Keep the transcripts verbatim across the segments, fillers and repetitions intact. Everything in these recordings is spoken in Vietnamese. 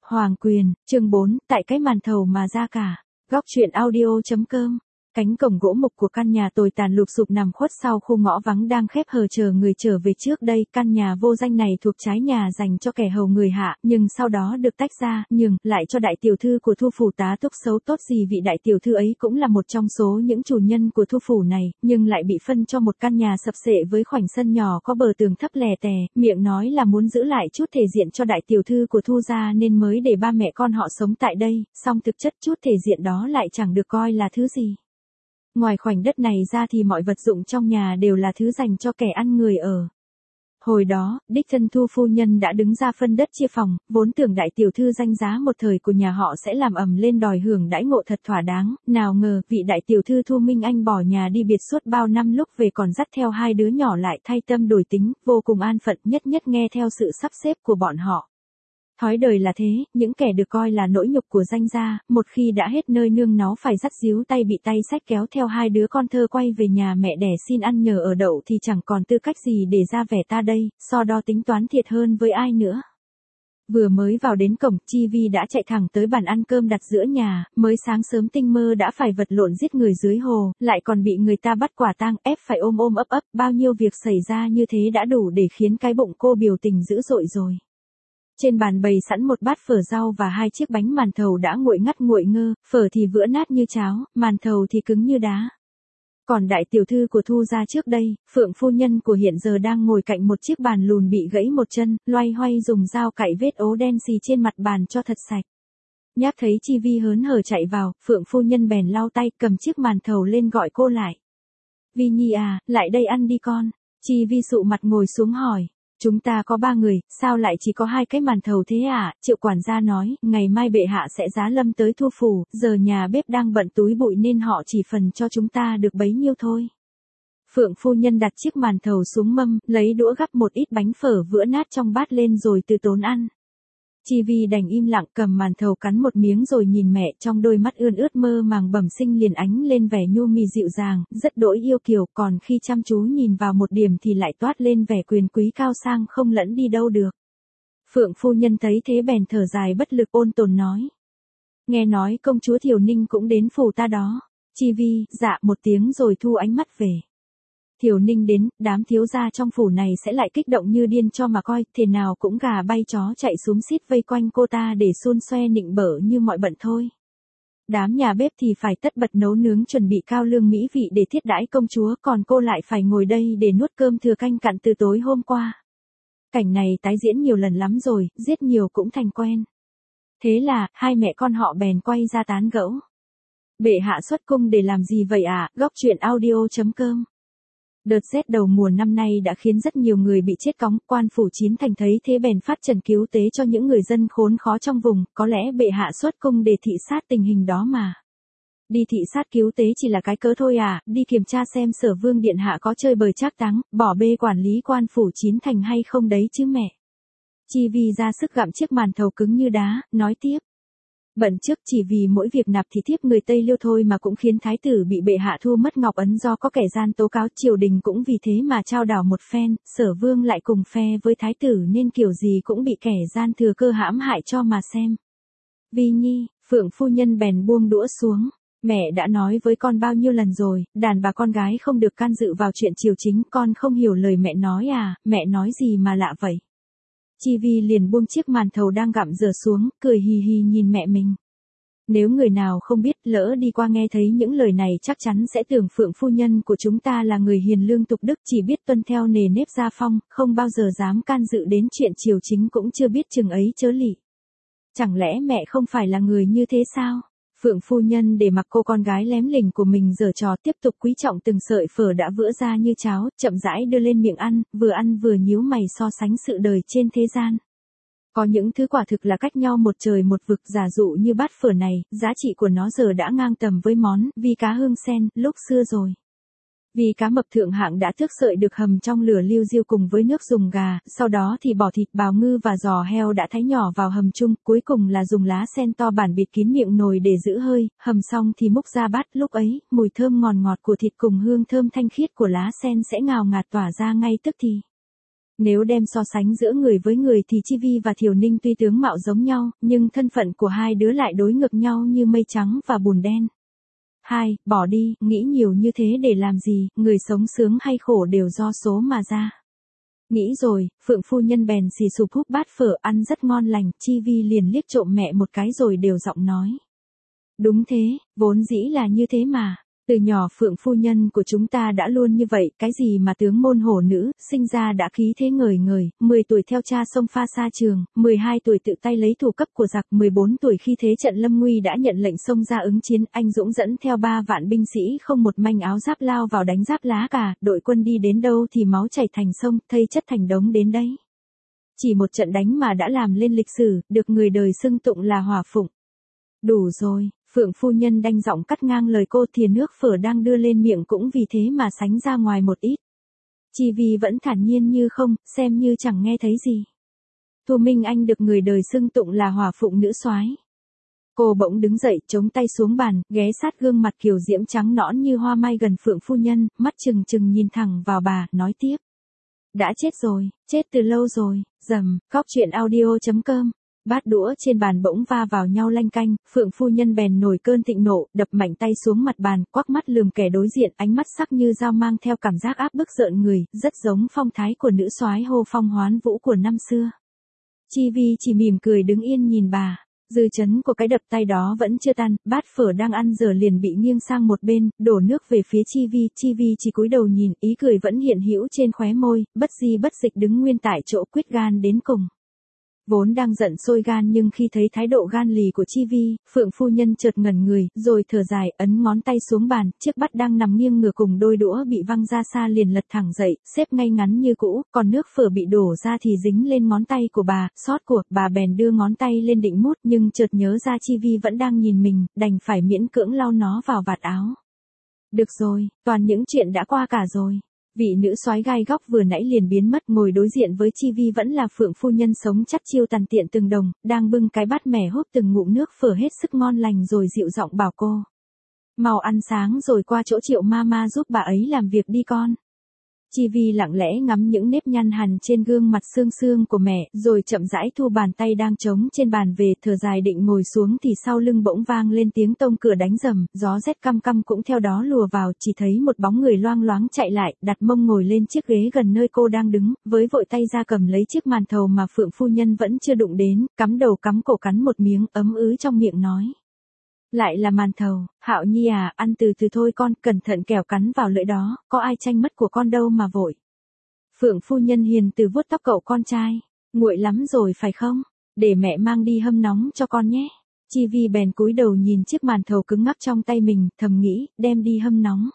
Hoàng quyền, chương bốn, tại cái màn thầu mà ra cả. Góc truyện audio.com. Cánh cổng gỗ mục của căn nhà tồi tàn lụp xụp nằm khuất sau khu ngõ vắng đang khép hờ chờ người trở về. Trước đây căn nhà vô danh này thuộc trái nhà dành cho kẻ hầu người hạ, nhưng sau đó được tách ra, nhường lại cho đại tiểu thư của Thu phủ tá túc. Xấu tốt gì vị đại tiểu thư ấy cũng là một trong số những chủ nhân của Thu phủ này, nhưng lại bị phân cho một căn nhà sập sệ với khoảnh sân nhỏ có bờ tường thấp lè tè, miệng nói là muốn giữ lại chút thể diện cho đại tiểu thư của Thu gia nên mới để ba mẹ con họ sống tại đây, song thực chất chút thể diện đó lại chẳng được coi là thứ gì. Ngoài khoảnh đất này ra thì mọi vật dụng trong nhà đều là thứ dành cho kẻ ăn người ở. Hồi đó, đích thân Thu phu nhân đã đứng ra phân đất chia phòng, vốn tưởng đại tiểu thư danh giá một thời của nhà họ sẽ làm ầm lên đòi hưởng đãi ngộ thật thỏa đáng, nào ngờ vị đại tiểu thư Thu Minh Anh bỏ nhà đi biệt suốt bao năm, lúc về còn dắt theo hai đứa nhỏ lại thay tâm đổi tính, vô cùng an phận, nhất nhất nghe theo sự sắp xếp của bọn họ. Thói đời là thế, những kẻ được coi là nỗi nhục của danh gia, một khi đã hết nơi nương náu phải dắt díu tay bị tay xách kéo theo hai đứa con thơ quay về nhà mẹ đẻ xin ăn nhờ ở đậu thì chẳng còn tư cách gì để ra vẻ ta đây, so đo tính toán thiệt hơn với ai nữa. Vừa mới vào đến cổng, Chi Vi đã chạy thẳng tới bàn ăn cơm đặt giữa nhà, mới sáng sớm tinh mơ đã phải vật lộn giết người dưới hồ, lại còn bị người ta bắt quả tang, ép phải ôm ôm ấp ấp, bao nhiêu việc xảy ra như thế đã đủ để khiến cái bụng cô biểu tình dữ dội rồi. Trên bàn bày sẵn một bát phở rau và hai chiếc bánh màn thầu đã nguội ngắt nguội ngơ, phở thì vữa nát như cháo, màn thầu thì cứng như đá. Còn đại tiểu thư của Thu gia trước đây, Phượng phu nhân của hiện giờ đang ngồi cạnh một chiếc bàn lùn bị gãy một chân, loay hoay dùng dao cạy vết ố đen xì trên mặt bàn cho thật sạch. Nhác thấy Chi Vi hớn hở chạy vào, Phượng phu nhân bèn lau tay, cầm chiếc màn thầu lên gọi cô lại. Vi Nhi à, lại đây ăn đi con. Chi Vi sụ mặt ngồi xuống hỏi. Chúng ta có ba người, sao lại chỉ có hai cái màn thầu thế à? Triệu quản gia nói, ngày mai bệ hạ sẽ giá lâm tới Thu phủ, giờ nhà bếp đang bận túi bụi nên họ chỉ phần cho chúng ta được bấy nhiêu thôi. Phượng phu nhân đặt chiếc màn thầu xuống mâm, lấy đũa gắp một ít bánh phở vữa nát trong bát lên rồi từ tốn ăn. Chi Vi đành im lặng cầm màn thầu cắn một miếng rồi nhìn mẹ, trong đôi mắt ươn ướt mơ màng bẩm sinh liền ánh lên vẻ nhu mì dịu dàng, rất đỗi yêu kiều, còn khi chăm chú nhìn vào một điểm thì lại toát lên vẻ quyền quý cao sang không lẫn đi đâu được. Phượng phu nhân thấy thế bèn thở dài bất lực ôn tồn nói. Nghe nói công chúa Thiều Ninh cũng đến phủ ta đó. Chi Vi, dạ một tiếng rồi thu ánh mắt về. Thiều Ninh đến, đám thiếu gia trong phủ này sẽ lại kích động như điên cho mà coi, thế nào cũng gà bay chó chạy xúm xít vây quanh cô ta để xun xoe nịnh bợ như mọi bận thôi. Đám nhà bếp thì phải tất bật nấu nướng chuẩn bị cao lương mỹ vị để thiết đãi công chúa, còn cô lại phải ngồi đây để nuốt cơm thừa canh cặn từ tối hôm qua. Cảnh này tái diễn nhiều lần lắm rồi, giết nhiều cũng thành quen. Thế là, hai mẹ con họ bèn quay ra tán gẫu. Bệ hạ xuất cung để làm gì vậy ạ? À? Góc truyện audio.com. Đợt rét đầu mùa năm nay đã khiến rất nhiều người bị chết cóng, quan phủ Chín Thành thấy thế bèn phát trần cứu tế cho những người dân khốn khó trong vùng, có lẽ bệ hạ xuất cung để thị sát tình hình đó mà. Đi thị sát cứu tế chỉ là cái cớ thôi à, đi kiểm tra xem Sở Vương điện hạ có chơi bời trác táng, bỏ bê quản lý quan phủ Chín Thành hay không đấy chứ mẹ. Chi Vi ra sức gặm chiếc màn thầu cứng như đá, nói tiếp. Bận trước chỉ vì mỗi việc nạp thì thiếp người Tây Liêu thôi mà cũng khiến thái tử bị bệ hạ thu mất ngọc ấn do có kẻ gian tố cáo, triều đình cũng vì thế mà trao đảo một phen, Sở Vương lại cùng phe với thái tử nên kiểu gì cũng bị kẻ gian thừa cơ hãm hại cho mà xem. Vi Nhi, Phượng phu nhân bèn buông đũa xuống. Mẹ đã nói với con bao nhiêu lần rồi, đàn bà con gái không được can dự vào chuyện triều chính, con không hiểu lời mẹ nói à, mẹ nói gì mà lạ vậy. Chi Vi liền buông chiếc màn thầu đang gặm dở xuống, cười hì hì nhìn mẹ mình. Nếu người nào không biết, lỡ đi qua nghe thấy những lời này chắc chắn sẽ tưởng Phượng phu nhân của chúng ta là người hiền lương tục đức, chỉ biết tuân theo nề nếp gia phong, không bao giờ dám can dự đến chuyện triều chính, cũng chưa biết chừng ấy chớ lị. Chẳng lẽ mẹ không phải là người như thế sao? Phượng phu nhân để mặc cô con gái lém lỉnh của mình giở trò, tiếp tục quý trọng từng sợi phở đã vữa ra như cháo, chậm rãi đưa lên miệng ăn, vừa ăn vừa nhíu mày so sánh sự đời trên thế gian. Có những thứ quả thực là cách nhau một trời một vực, giả dụ như bát phở này, giá trị của nó giờ đã ngang tầm với món vi cá hương sen lúc xưa rồi. Vì cá mập thượng hạng đã thước sợi được hầm trong lửa liu riu cùng với nước dùng gà, sau đó thì bỏ thịt bào ngư và giò heo đã thái nhỏ vào hầm chung, cuối cùng là dùng lá sen to bản bịt kín miệng nồi để giữ hơi, hầm xong thì múc ra bát, lúc ấy, mùi thơm ngọt ngọt của thịt cùng hương thơm thanh khiết của lá sen sẽ ngào ngạt tỏa ra ngay tức thì. Nếu đem so sánh giữa người với người thì Chi Vi và Thiều Ninh tuy tướng mạo giống nhau, nhưng thân phận của hai đứa lại đối ngược nhau như mây trắng và bùn đen. Hai, bỏ đi, nghĩ nhiều như thế để làm gì, người sống sướng hay khổ đều do số mà ra. Nghĩ rồi, Phượng phu nhân bèn xì sụp húp bát phở ăn rất ngon lành, Chi Vi liền liếc trộm mẹ một cái rồi đều giọng nói. Đúng thế, vốn dĩ là như thế mà. Từ nhỏ Phượng phu nhân của chúng ta đã luôn như vậy, cái gì mà tướng môn hổ nữ, sinh ra đã khí thế ngời ngời, mười tuổi theo cha xông pha xa trường, mười hai tuổi tự tay lấy thủ cấp của giặc, mười bốn tuổi khi thế trận lâm nguy đã nhận lệnh xông ra ứng chiến, anh dũng dẫn theo ba vạn binh sĩ không một manh áo giáp lao vào đánh giáp lá cả, đội quân đi đến đâu thì máu chảy thành sông, thây chất thành đống đến đấy. Chỉ một trận đánh mà đã làm lên lịch sử, được người đời xưng tụng là hỏa phụng. Đủ rồi. Phượng phu nhân đanh giọng cắt ngang lời cô, thìa nước phở đang đưa lên miệng cũng vì thế mà sánh ra ngoài một ít. Chi Vi vẫn thản nhiên như không, xem như chẳng nghe thấy gì. Thu Minh Anh được người đời xưng tụng là hỏa phụng nữ soái. Cô bỗng đứng dậy, chống tay xuống bàn, ghé sát gương mặt kiều diễm trắng nõn như hoa mai gần Phượng phu nhân, mắt trừng trừng nhìn thẳng vào bà, nói tiếp. Đã chết rồi, chết từ lâu rồi, rầm, cóc truyện audio chấm com. Bát đũa trên bàn bỗng va vào nhau lanh canh, Phượng phu nhân bèn nổi cơn thịnh nộ, đập mạnh tay xuống mặt bàn, quắc mắt lườm kẻ đối diện, ánh mắt sắc như dao mang theo cảm giác áp bức rợn người, rất giống phong thái của nữ soái hô phong hoán vũ của năm xưa. Chi Vi chỉ mỉm cười đứng yên nhìn bà, dư chấn của cái đập tay đó vẫn chưa tan, bát phở đang ăn dở liền bị nghiêng sang một bên, đổ nước về phía Chi Vi, Chi Vi chỉ cúi đầu nhìn, ý cười vẫn hiện hữu trên khóe môi, bất di bất dịch đứng nguyên tại chỗ quyết gan đến cùng. Vốn đang giận sôi gan nhưng khi thấy thái độ gan lì của Chi Vi, Phượng phu nhân chợt ngẩn người, rồi thở dài, ấn ngón tay xuống bàn, chiếc bát đang nằm nghiêng ngửa cùng đôi đũa bị văng ra xa liền lật thẳng dậy, xếp ngay ngắn như cũ, còn nước phở bị đổ ra thì dính lên ngón tay của bà, sót của, bà bèn đưa ngón tay lên định mút nhưng chợt nhớ ra Chi Vi vẫn đang nhìn mình, đành phải miễn cưỡng lau nó vào vạt áo. Được rồi, toàn những chuyện đã qua cả rồi. Vị nữ soái gai góc vừa nãy liền biến mất, ngồi đối diện với Chi Vi vẫn là Phượng phu nhân sống chắc chiêu tàn tiện từng đồng, đang bưng cái bát mẻ húp từng ngụm nước phở hết sức ngon lành rồi dịu giọng bảo cô. Mau ăn sáng rồi qua chỗ Triệu Mama giúp bà ấy làm việc đi con. Chi Vi lặng lẽ ngắm những nếp nhăn hằn trên gương mặt xương xương của mẹ, rồi chậm rãi thu bàn tay đang trống trên bàn về, thở dài định ngồi xuống thì sau lưng bỗng vang lên tiếng tông cửa đánh rầm, gió rét căm căm cũng theo đó lùa vào, chỉ thấy một bóng người loang loáng chạy lại, đặt mông ngồi lên chiếc ghế gần nơi cô đang đứng, với vội tay ra cầm lấy chiếc màn thầu mà Phượng phu nhân vẫn chưa đụng đến, cắm đầu cắm cổ cắn một miếng, ấm ứ trong miệng nói. Lại là màn thầu, Hạo Nhi à, ăn từ từ thôi con, cẩn thận kẻo cắn vào lưỡi đó, có ai tranh mất của con đâu mà vội. Phượng phu nhân hiền từ vuốt tóc cậu con trai, nguội lắm rồi phải không, để mẹ mang đi hâm nóng cho con nhé. Chi Vi bèn cúi đầu nhìn chiếc màn thầu cứng ngắc trong tay mình, thầm nghĩ, đem đi hâm nóng.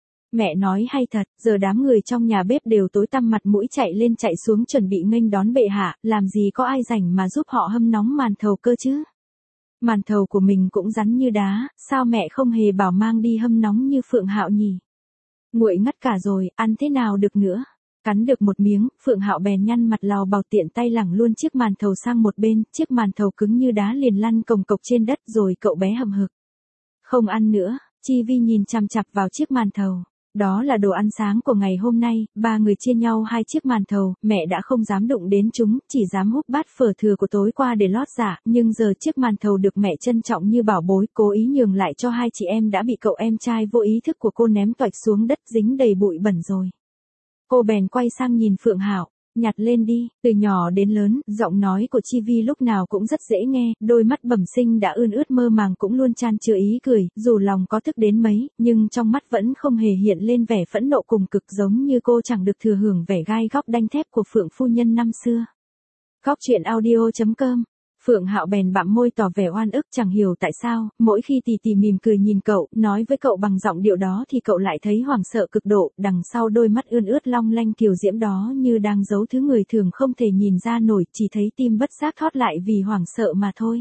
Mẹ nói hay thật, giờ đám người trong nhà bếp đều tối tăm mặt mũi chạy lên chạy xuống chuẩn bị nghênh đón bệ hạ, làm gì có ai rảnh mà giúp họ hâm nóng màn thầu cơ chứ. Màn thầu của mình cũng rắn như đá, sao mẹ không hề bảo mang đi hâm nóng như Phượng Hạo nhỉ? Nguội ngắt cả rồi, ăn thế nào được nữa? Cắn được một miếng, Phượng Hạo bèn nhăn mặt lào bảo tiện tay lẳng luôn chiếc màn thầu sang một bên, chiếc màn thầu cứng như đá liền lăn cồng cộc trên đất rồi cậu bé hầm hực. Không ăn nữa, Chi Vi nhìn chằm chằm vào chiếc màn thầu. Đó là đồ ăn sáng của ngày hôm nay, ba người chia nhau hai chiếc màn thầu, mẹ đã không dám đụng đến chúng, chỉ dám húp bát phở thừa của tối qua để lót dạ, nhưng giờ chiếc màn thầu được mẹ trân trọng như bảo bối, cố ý nhường lại cho hai chị em đã bị cậu em trai vô ý thức của cô ném toạch xuống đất dính đầy bụi bẩn rồi. Cô bèn quay sang nhìn Phượng Hạo. Nhặt lên đi, từ nhỏ đến lớn, giọng nói của Chi Vi lúc nào cũng rất dễ nghe, đôi mắt bẩm sinh đã ươn ướt mơ màng cũng luôn chan chứa ý cười, dù lòng có thức đến mấy, nhưng trong mắt vẫn không hề hiện lên vẻ phẫn nộ cùng cực giống như cô chẳng được thừa hưởng vẻ gai góc đanh thép của Phượng phu nhân năm xưa. Cóc truyện audio chấm com. Phượng Hạo bèn bặm môi tỏ vẻ oan ức chẳng hiểu tại sao, mỗi khi tì tì mỉm cười nhìn cậu, nói với cậu bằng giọng điệu đó thì cậu lại thấy hoảng sợ cực độ, đằng sau đôi mắt ươn ướt long lanh kiều diễm đó như đang giấu thứ người thường không thể nhìn ra nổi, chỉ thấy tim bất giác thót lại vì hoảng sợ mà thôi.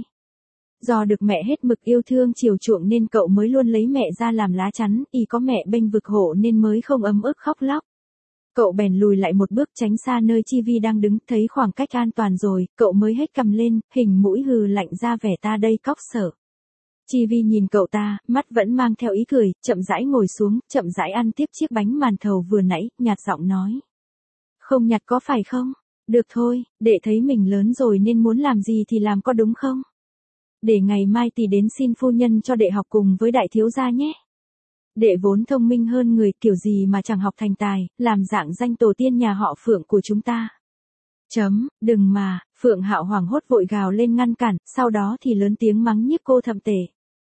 Do được mẹ hết mực yêu thương chiều chuộng nên cậu mới luôn lấy mẹ ra làm lá chắn, y có mẹ bênh vực hộ nên mới không ấm ức khóc lóc. Cậu bèn lùi lại một bước tránh xa nơi Chi Vi đang đứng, thấy khoảng cách an toàn rồi, cậu mới hết cầm lên, hình mũi hừ lạnh ra vẻ ta đây cóc sở. Chi Vi nhìn cậu ta, mắt vẫn mang theo ý cười, chậm rãi ngồi xuống, chậm rãi ăn tiếp chiếc bánh màn thầu vừa nãy, nhạt giọng nói. Không nhặt có phải không? Được thôi, đệ thấy mình lớn rồi nên muốn làm gì thì làm có đúng không? Để ngày mai tỷ đến xin phu nhân cho đệ học cùng với đại thiếu gia nhé. Đệ vốn thông minh hơn người, kiểu gì mà chẳng học thành tài, làm dạng danh tổ tiên nhà họ Phượng của chúng ta. Chấm, đừng mà, Phượng Hạo hoảng hốt vội gào lên ngăn cản, sau đó thì lớn tiếng mắng nhiếc cô thậm tệ.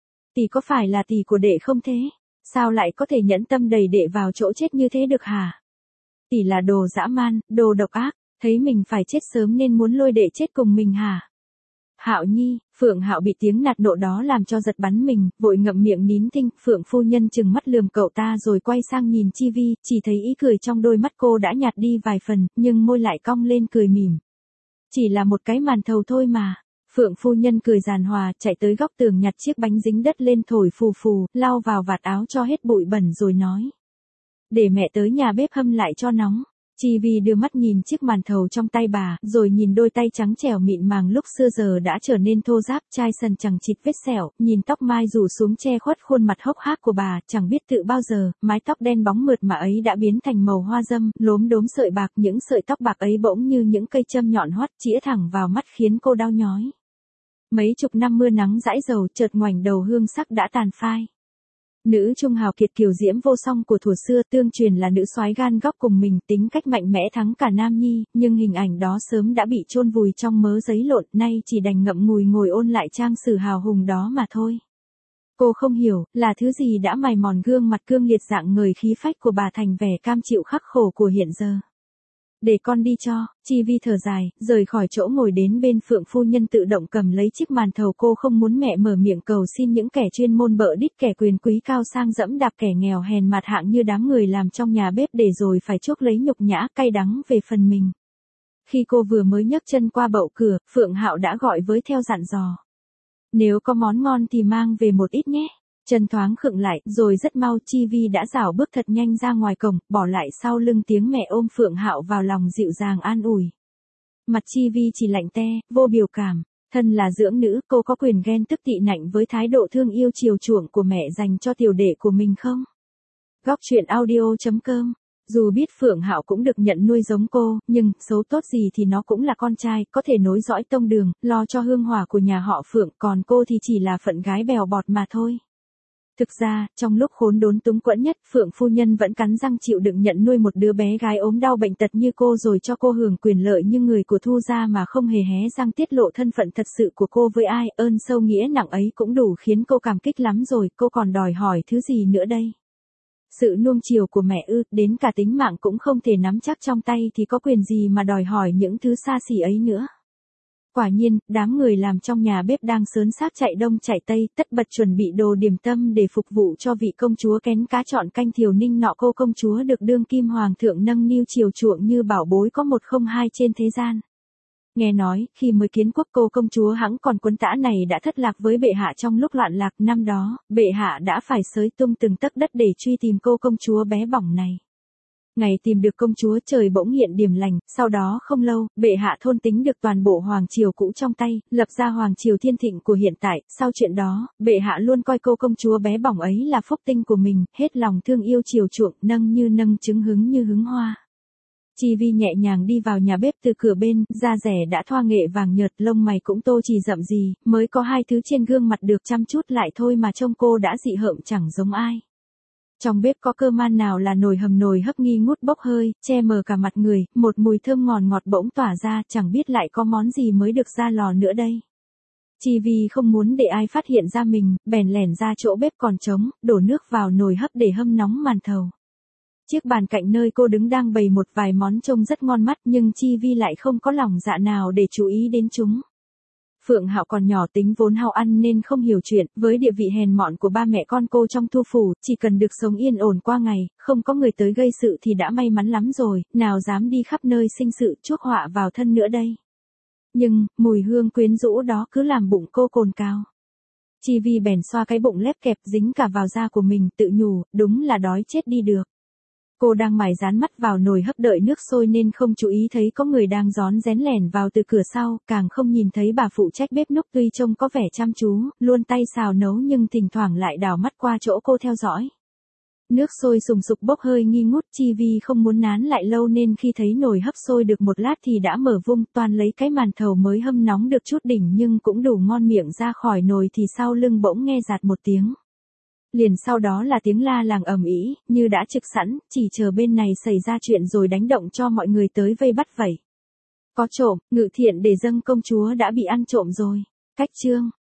Tỷ có phải là tỷ của đệ không thế? Sao lại có thể nhẫn tâm đẩy đệ vào chỗ chết như thế được hả? Tỷ là đồ dã man, đồ độc ác, thấy mình phải chết sớm nên muốn lôi đệ chết cùng mình hả? Hạo Nhi, Phượng Hạo bị tiếng nạt nộ đó làm cho giật bắn mình, vội ngậm miệng nín thinh, Phượng phu nhân trừng mắt lườm cậu ta rồi quay sang nhìn Chi Vi, chỉ thấy ý cười trong đôi mắt cô đã nhạt đi vài phần, nhưng môi lại cong lên cười mỉm. Chỉ là một cái màn thầu thôi mà. Phượng phu nhân cười giàn hòa, chạy tới góc tường nhặt chiếc bánh dính đất lên thổi phù phù, lau vào vạt áo cho hết bụi bẩn rồi nói. Để mẹ tới nhà bếp hâm lại cho nóng. Chi Vi đưa mắt nhìn chiếc màn thầu trong tay bà, rồi nhìn đôi tay trắng trẻo mịn màng lúc xưa giờ đã trở nên thô ráp, chai sần chẳng chịt vết sẹo, nhìn tóc mai rủ xuống che khuất khuôn mặt hốc hác của bà, chẳng biết tự bao giờ, mái tóc đen bóng mượt mà ấy đã biến thành màu hoa dâm, lốm đốm sợi bạc, những sợi tóc bạc ấy bỗng như những cây châm nhọn hoắt chĩa thẳng vào mắt khiến cô đau nhói. Mấy chục năm mưa nắng dãi dầu, chợt ngoảnh đầu hương sắc đã tàn phai. Nữ trung hào kiệt kiều diễm vô song của thuở xưa, tương truyền là nữ soái gan góc cùng mình, tính cách mạnh mẽ thắng cả nam nhi, nhưng hình ảnh đó sớm đã bị chôn vùi trong mớ giấy lộn, nay chỉ đành ngậm ngùi ngồi ôn lại trang sử hào hùng đó mà thôi. Cô không hiểu, là thứ gì đã mài mòn gương mặt cương liệt dạng người khí phách của bà thành vẻ cam chịu khắc khổ của hiện giờ. Để con đi cho, Chi Vi thở dài, rời khỏi chỗ ngồi đến bên Phượng phu nhân tự động cầm lấy chiếc màn thầu, cô không muốn mẹ mở miệng cầu xin những kẻ chuyên môn bợ đít, kẻ quyền quý cao sang dẫm đạp kẻ nghèo hèn mặt hạng như đám người làm trong nhà bếp để rồi phải chuốc lấy nhục nhã cay đắng về phần mình. Khi cô vừa mới nhấc chân qua bậu cửa, Phượng Hạo đã gọi với theo dặn dò. Nếu có món ngon thì mang về một ít nhé. Chân thoáng khựng lại, rồi rất mau Chi Vi đã rảo bước thật nhanh ra ngoài cổng, bỏ lại sau lưng tiếng mẹ ôm Phượng Hạo vào lòng dịu dàng an ủi. Mặt Chi Vi chỉ lạnh te, vô biểu cảm. Thân là dưỡng nữ, cô có quyền ghen tức tị nạnh với thái độ thương yêu chiều chuộng của mẹ dành cho tiểu đệ của mình không? Góc truyện audio chấm com. Dù biết Phượng Hạo cũng được nhận nuôi giống cô, nhưng xấu tốt gì thì nó cũng là con trai, có thể nối dõi tông đường, lo cho hương hỏa của nhà họ Phượng, còn cô thì chỉ là phận gái bèo bọt mà thôi. Thực ra, trong lúc khốn đốn túng quẫn nhất, Phượng phu nhân vẫn cắn răng chịu đựng nhận nuôi một đứa bé gái ốm đau bệnh tật như cô, rồi cho cô hưởng quyền lợi như người của Thu gia mà không hề hé răng tiết lộ thân phận thật sự của cô với ai. Ơn sâu nghĩa nặng ấy cũng đủ khiến cô cảm kích lắm rồi, cô còn đòi hỏi thứ gì nữa đây? Sự nuông chiều của mẹ ư, đến cả tính mạng cũng không thể nắm chắc trong tay thì có quyền gì mà đòi hỏi những thứ xa xỉ ấy nữa. Quả nhiên, đám người làm trong nhà bếp đang sớn xác chạy đông chạy tây, tất bật chuẩn bị đồ điểm tâm để phục vụ cho vị công chúa kén cá chọn canh Thiều Ninh nọ. Cô công chúa được đương kim hoàng thượng nâng niu chiều chuộng như bảo bối có một không hai trên thế gian. Nghe nói, khi mới kiến quốc cô công chúa hẵng còn quấn tã này đã thất lạc với bệ hạ trong lúc loạn lạc năm đó, bệ hạ đã phải xới tung từng tấc đất để truy tìm cô công chúa bé bỏng này. Ngày tìm được công chúa trời bỗng hiện điểm lành, sau đó không lâu, bệ hạ thôn tính được toàn bộ hoàng triều cũ trong tay, lập ra hoàng triều thiên thịnh của hiện tại. Sau chuyện đó, bệ hạ luôn coi cô công chúa bé bỏng ấy là phúc tinh của mình, hết lòng thương yêu chiều chuộng, nâng như nâng trứng hứng như hứng hoa. Chi Vi nhẹ nhàng đi vào nhà bếp từ cửa bên, da rẻ đã thoa nghệ vàng nhợt, lông mày cũng tô chỉ rậm gì, mới có hai thứ trên gương mặt được chăm chút lại thôi mà trông cô đã dị hợm chẳng giống ai. Trong bếp có cơ man nào là nồi hầm nồi hấp nghi ngút bốc hơi, che mờ cả mặt người, một mùi thơm ngọt ngọt bỗng tỏa ra, chẳng biết lại có món gì mới được ra lò nữa đây. Chi Vi không muốn để ai phát hiện ra mình, bèn lẻn ra chỗ bếp còn trống, đổ nước vào nồi hấp để hâm nóng màn thầu. Chiếc bàn cạnh nơi cô đứng đang bày một vài món trông rất ngon mắt, nhưng Chi Vi lại không có lòng dạ nào để chú ý đến chúng. Phượng Hạo còn nhỏ, tính vốn hao ăn nên không hiểu chuyện, với địa vị hèn mọn của ba mẹ con cô trong Thu phủ, chỉ cần được sống yên ổn qua ngày, không có người tới gây sự thì đã may mắn lắm rồi, nào dám đi khắp nơi sinh sự chuốc họa vào thân nữa đây. Nhưng, mùi hương quyến rũ đó cứ làm bụng cô cồn cào. Chi Vi bèn xoa cái bụng lép kẹp dính cả vào da của mình, tự nhủ, đúng là đói chết đi được. Cô đang mải dán mắt vào nồi hấp đợi nước sôi nên không chú ý thấy có người đang rón rén lẻn vào từ cửa sau, càng không nhìn thấy bà phụ trách bếp núc tuy trông có vẻ chăm chú, luôn tay xào nấu nhưng thỉnh thoảng lại đảo mắt qua chỗ cô theo dõi. Nước sôi sùng sục bốc hơi nghi ngút, Chi Vi không muốn nán lại lâu nên khi thấy nồi hấp sôi được một lát thì đã mở vung toan lấy cái màn thầu mới hâm nóng được chút đỉnh nhưng cũng đủ ngon miệng ra khỏi nồi thì sau lưng bỗng nghe rạt một tiếng. Liền sau đó là tiếng la làng ầm ĩ, như đã trực sẵn, chỉ chờ bên này xảy ra chuyện rồi đánh động cho mọi người tới vây bắt vậy. Có trộm, Ngự Thiện để dâng công chúa đã bị ăn trộm rồi. Cách chương